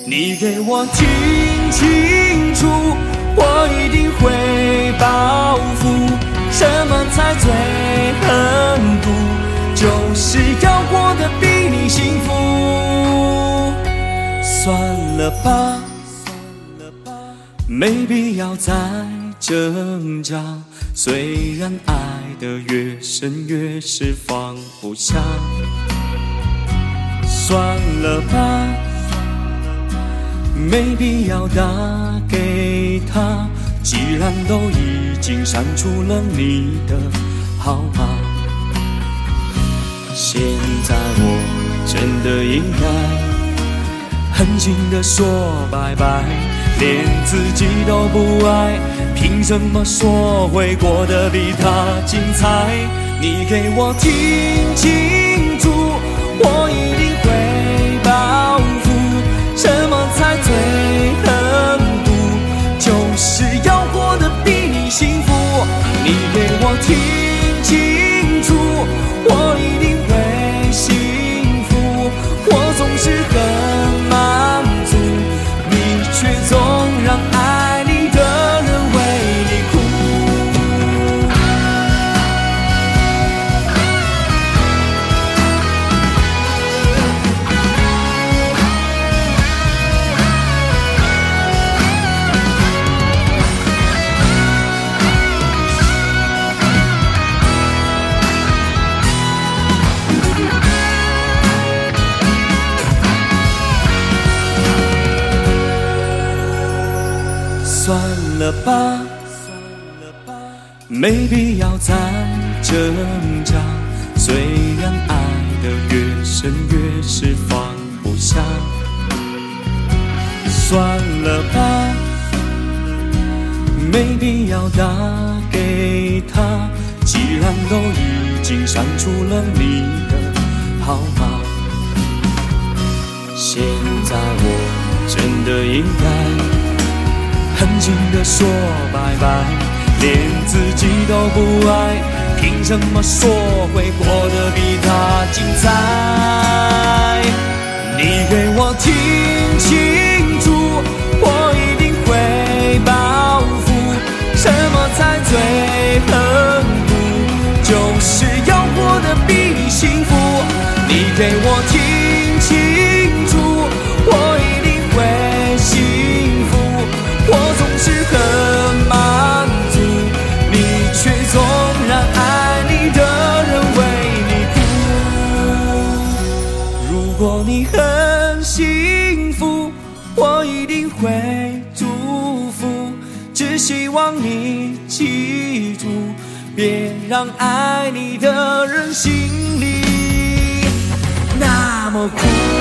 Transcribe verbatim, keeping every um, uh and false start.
你给我听清楚，我一定会报复。什么才最恨苦？就是要过得比你幸福。算了吧，没必要再挣扎。虽然爱得越深，越是放不下。算了吧，没必要打给他。既然都已经删除了你的号码，现在我真的应该狠心地说拜拜，连自己都不爱，凭什么说会过得比他精彩？你给我听清楚，我一定会报复。什么才最恨苦？就是要过得比你幸福。你给我听清楚，我一定会幸福。我总是很满足，你却总让爱你的人为你哭。算了吧，没必要再挣扎。虽然爱得越深，越是放不下。算了吧，没必要打给他。既然都已经删除了你的号码，现在我真的应该狠心地说拜拜，连自己都不爱，凭什么说会过得比他精彩？你给我听清楚，我一定会报复。什么才最恨苦？就是要过得比你幸福。你给我听清楚，我一定会幸福。我总是很满足，你却总让爱你的人为你哭。如果你很幸福，我一定会祝福。只希望你记住，别让爱你的人心里那么苦。